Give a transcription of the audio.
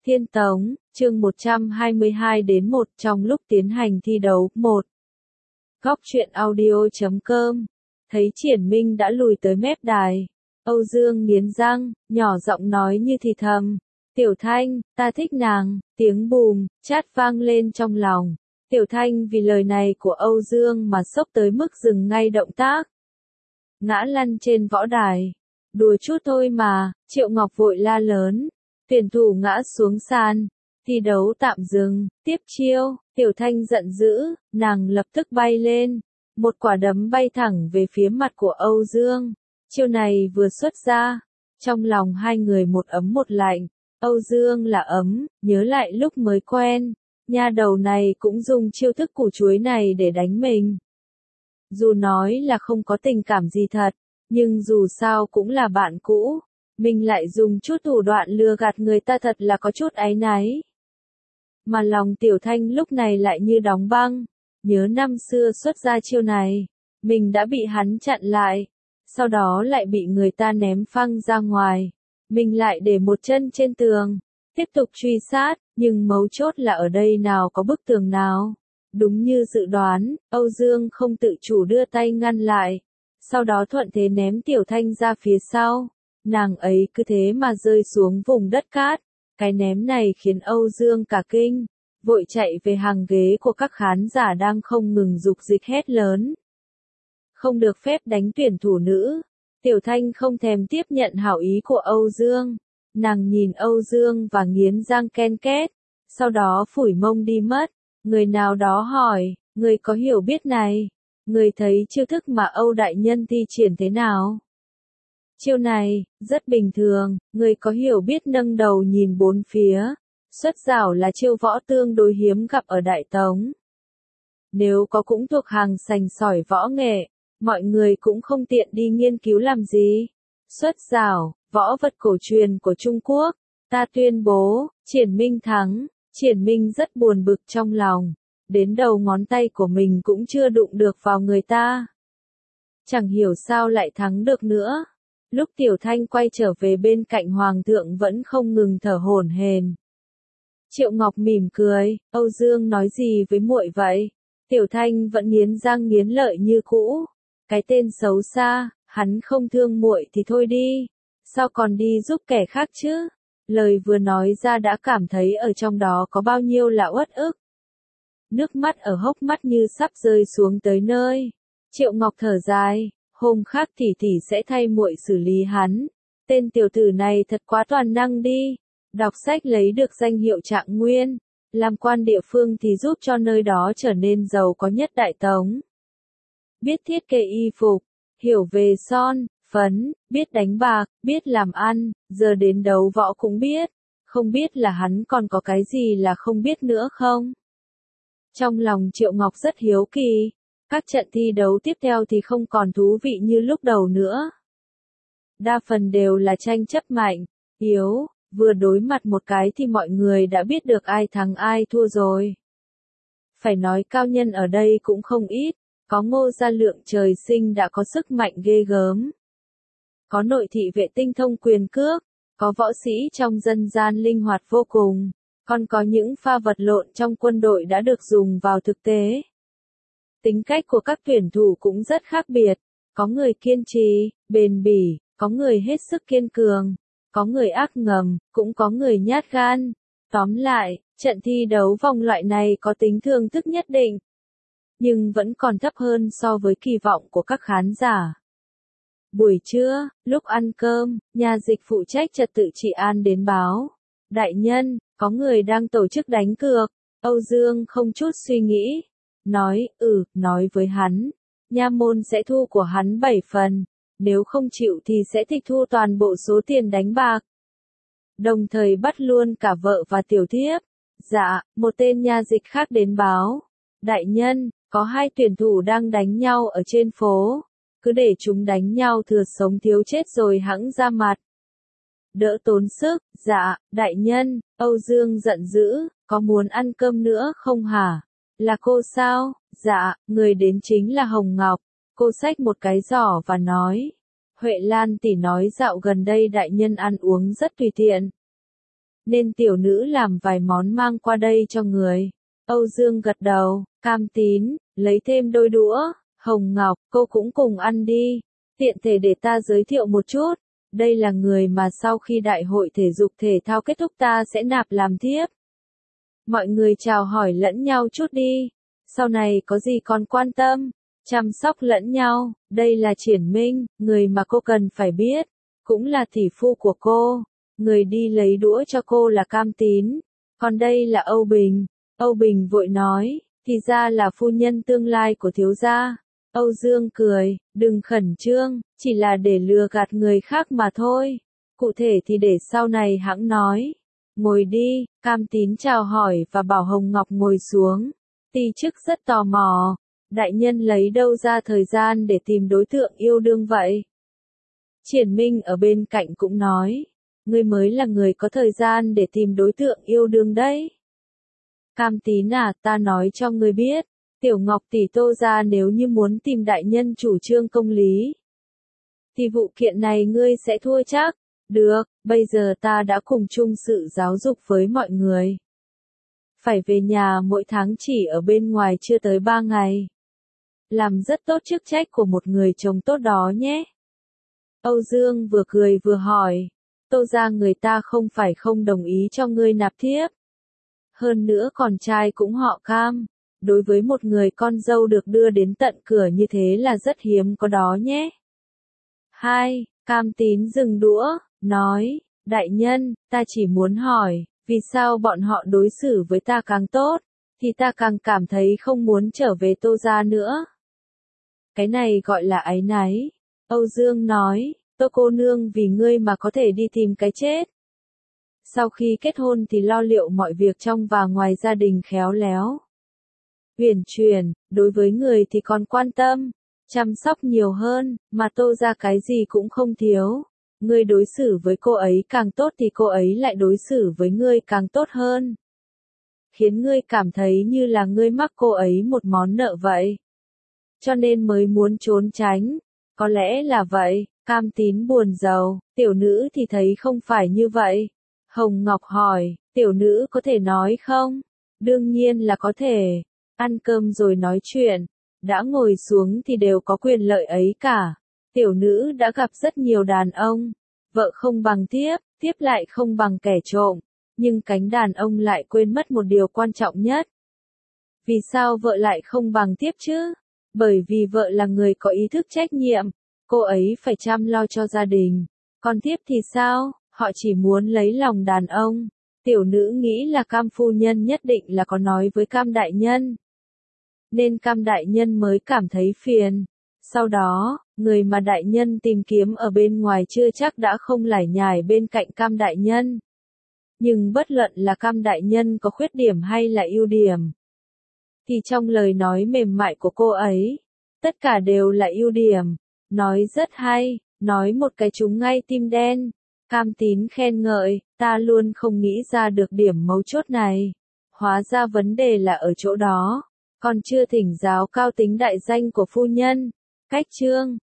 Thiên Tống, chương 122 đến 1 trong lúc tiến hành thi đấu 1. Góc truyện audio.com. Thấy Triển Minh đã lùi tới mép đài. Âu Dương nghiến răng, nhỏ giọng nói như thì thầm. Tiểu Thanh, ta thích nàng, tiếng bùm, chát vang lên trong lòng. Tiểu Thanh vì lời này của Âu Dương mà sốc tới mức dừng ngay động tác. Ngã lăn trên võ đài. Đùa chút thôi mà, Triệu Ngọc vội la lớn. Tuyển thủ ngã xuống sàn. Thi đấu tạm dừng, tiếp chiêu, Tiểu Thanh giận dữ, nàng lập tức bay lên. Một quả đấm bay thẳng về phía mặt của Âu Dương. Chiêu này vừa xuất ra. Trong lòng hai người một ấm một lạnh. Âu Dương là ấm, nhớ lại lúc mới quen. Nha đầu này cũng dùng chiêu thức củ chuối này để đánh mình. Dù nói là không có tình cảm gì thật, nhưng dù sao cũng là bạn cũ. Mình lại dùng chút thủ đoạn lừa gạt người ta thật là có chút áy náy. Mà lòng Tiểu Thanh lúc này lại như đóng băng. Nhớ năm xưa xuất ra chiêu này, mình đã bị hắn chặn lại. Sau đó lại bị người ta ném phăng ra ngoài. Mình lại để một chân trên tường. Tiếp tục truy sát, nhưng mấu chốt là ở đây nào có bức tường nào. Đúng như dự đoán, Âu Dương không tự chủ đưa tay ngăn lại. Sau đó thuận thế ném Tiểu Thanh ra phía sau. Nàng ấy cứ thế mà rơi xuống vùng đất cát. Cái ném này khiến Âu Dương cả kinh. Vội chạy về hàng ghế của các khán giả đang không ngừng dục dịch hét lớn. Không được phép đánh tuyển thủ nữ. Tiểu Thanh không thèm tiếp nhận hảo ý của Âu Dương. Nàng nhìn Âu Dương và nghiến răng ken két. Sau đó phủi mông đi mất. Người nào đó hỏi, người có hiểu biết này? Người thấy chiêu thức mà Âu đại nhân thi triển thế nào? Chiêu này, rất bình thường, người có hiểu biết nâng đầu nhìn bốn phía. Xuất giảo là chiêu võ tương đối hiếm gặp ở Đại Tống. Nếu có cũng thuộc hàng sành sỏi võ nghệ, mọi người cũng không tiện đi nghiên cứu làm gì. Xuất giảo, võ vật cổ truyền của Trung Quốc. Ta tuyên bố, Triển Minh thắng. Triển Minh rất buồn bực trong lòng. Đến đầu ngón tay của mình cũng chưa đụng được vào người ta. Chẳng hiểu sao lại thắng được nữa. Lúc Tiểu Thanh quay trở về bên cạnh Hoàng thượng vẫn không ngừng thở hổn hển. Triệu Ngọc mỉm cười, Âu Dương nói gì với muội vậy? Tiểu Thanh vẫn nghiến răng nghiến lợi như cũ. Cái tên xấu xa, hắn không thương muội thì thôi đi. Sao còn đi giúp kẻ khác chứ? Lời vừa nói ra đã cảm thấy ở trong đó có bao nhiêu là uất ức. Nước mắt ở hốc mắt như sắp rơi xuống tới nơi. Triệu Ngọc thở dài, hôm khác tỷ tỷ sẽ thay muội xử lý hắn. Tên tiểu tử này thật quá toàn năng đi. Đọc sách lấy được danh hiệu trạng nguyên. Làm quan địa phương thì giúp cho nơi đó trở nên giàu có nhất Đại Tống. Biết thiết kế y phục, hiểu về son, phấn, biết đánh bạc, biết làm ăn, giờ đến đấu võ cũng biết. Không biết là hắn còn có cái gì là không biết nữa không? Trong lòng Triệu Ngọc rất hiếu kỳ. Các trận thi đấu tiếp theo thì không còn thú vị như lúc đầu nữa. Đa phần đều là tranh chấp mạnh, yếu, vừa đối mặt một cái thì mọi người đã biết được ai thắng ai thua rồi. Phải nói cao nhân ở đây cũng không ít, có Ngô Gia Lượng trời sinh đã có sức mạnh ghê gớm. Có nội thị vệ tinh thông quyền cước, có võ sĩ trong dân gian linh hoạt vô cùng, còn có những pha vật lộn trong quân đội đã được dùng vào thực tế. Tính cách của các tuyển thủ cũng rất khác biệt, có người kiên trì, bền bỉ, có người hết sức kiên cường, có người ác ngầm, cũng có người nhát gan. Tóm lại, trận thi đấu vòng loại này có tính thưởng thức nhất định, nhưng vẫn còn thấp hơn so với kỳ vọng của các khán giả. Buổi trưa, lúc ăn cơm, nhà dịch phụ trách trật tự trị an đến báo. Đại nhân, có người đang tổ chức đánh cược. Âu Dương không chút suy nghĩ. Nói với hắn. Nha môn sẽ thu của hắn 7 phần. Nếu không chịu thì sẽ tịch thu toàn bộ số tiền đánh bạc. Đồng thời bắt luôn cả vợ và tiểu thiếp. Dạ, một tên nha dịch khác đến báo. Đại nhân, có hai tuyển thủ đang đánh nhau ở trên phố. Cứ để chúng đánh nhau thừa sống thiếu chết rồi hẵng ra mặt. Đỡ tốn sức. Dạ, đại nhân. Âu Dương giận dữ, có muốn ăn cơm nữa không hả? Là cô sao? Dạ, người đến chính là Hồng Ngọc. Cô xách một cái giỏ và nói. Huệ Lan tỷ nói dạo gần đây đại nhân ăn uống rất tùy tiện. nên tiểu nữ làm vài món mang qua đây cho người. Âu Dương gật đầu, Cam Tín, lấy thêm đôi đũa, Hồng Ngọc, cô cũng cùng ăn đi. Tiện thể để ta giới thiệu một chút, đây là người mà sau khi đại hội thể dục thể thao kết thúc ta sẽ nạp làm thiếp. Mọi người chào hỏi lẫn nhau chút đi, sau này có gì còn quan tâm, chăm sóc lẫn nhau, đây là Triển Minh, người mà cô cần phải biết, cũng là tỷ phu của cô, người đi lấy đũa cho cô là Cam Tín, còn đây là Âu Bình. Âu Bình vội nói, thì ra là phu nhân tương lai của thiếu gia. Âu Dương cười, đừng khẩn trương, chỉ là để lừa gạt người khác mà thôi. Cụ thể thì để sau này hãng nói. Ngồi đi, Cam Tín chào hỏi và bảo Hồng Ngọc ngồi xuống. Ti chức rất tò mò, đại nhân lấy đâu ra thời gian để tìm đối tượng yêu đương vậy? Triển Minh ở bên cạnh cũng nói, ngươi mới là người có thời gian để tìm đối tượng yêu đương đấy. Cam Tín à, ta nói cho ngươi biết, Tiểu Ngọc tỷ Tô gia nếu như muốn tìm đại nhân chủ trương công lý, thì vụ kiện này ngươi sẽ thua chắc. Được, bây giờ ta đã cùng chung sự giáo dục với mọi người. Phải về nhà mỗi tháng chỉ ở bên ngoài chưa tới 3 ngày. Làm rất tốt chức trách của một người chồng tốt đó nhé. Âu Dương vừa cười vừa hỏi, Tô gia người ta không phải không đồng ý cho ngươi nạp thiếp. Hơn nữa con trai cũng họ Cam, đối với một người con dâu được đưa đến tận cửa như thế là rất hiếm có đó nhé. Hai, Cam Tín dừng đũa, nói, đại nhân, ta chỉ muốn hỏi, vì sao bọn họ đối xử với ta càng tốt, thì ta càng cảm thấy không muốn trở về Tô gia nữa. Cái này gọi là áy náy. Âu Dương nói, Tô cô nương vì ngươi mà có thể đi tìm cái chết. Sau khi kết hôn thì lo liệu mọi việc trong và ngoài gia đình khéo léo. Uyển chuyển, đối với người thì còn quan tâm, chăm sóc nhiều hơn, mà Tô gia cái gì cũng không thiếu. Ngươi đối xử với cô ấy càng tốt thì cô ấy lại đối xử với ngươi càng tốt hơn. Khiến ngươi cảm thấy như là ngươi mắc cô ấy một món nợ vậy. Cho nên mới muốn trốn tránh. Có lẽ là vậy, Cam Tín buồn rầu, tiểu nữ thì thấy không phải như vậy. Hồng Ngọc hỏi, tiểu nữ có thể nói không? Đương nhiên là có thể. Ăn cơm rồi nói chuyện. Đã ngồi xuống thì đều có quyền lợi ấy cả. Tiểu nữ đã gặp rất nhiều đàn ông. Vợ không bằng thiếp, thiếp lại không bằng kẻ trộm. Nhưng cánh đàn ông lại quên mất một điều quan trọng nhất. Vì sao vợ lại không bằng thiếp chứ? Bởi vì vợ là người có ý thức trách nhiệm. Cô ấy phải chăm lo cho gia đình. Còn thiếp thì sao? Họ chỉ muốn lấy lòng đàn ông. Tiểu nữ nghĩ là Cam phu nhân nhất định là có nói với Cam đại nhân. Nên Cam đại nhân mới cảm thấy phiền. Sau đó, người mà đại nhân tìm kiếm ở bên ngoài chưa chắc đã không lải nhải bên cạnh Cam đại nhân. Nhưng bất luận là Cam đại nhân có khuyết điểm hay là ưu điểm, thì trong lời nói mềm mại của cô ấy, tất cả đều là ưu điểm. Nói rất hay, nói một cái trúng ngay tim đen. Cam Tín khen ngợi, ta luôn không nghĩ ra được điểm mấu chốt này. Hóa ra vấn đề là ở chỗ đó. Còn chưa thỉnh giáo cao tính đại danh của phu nhân. Cách chương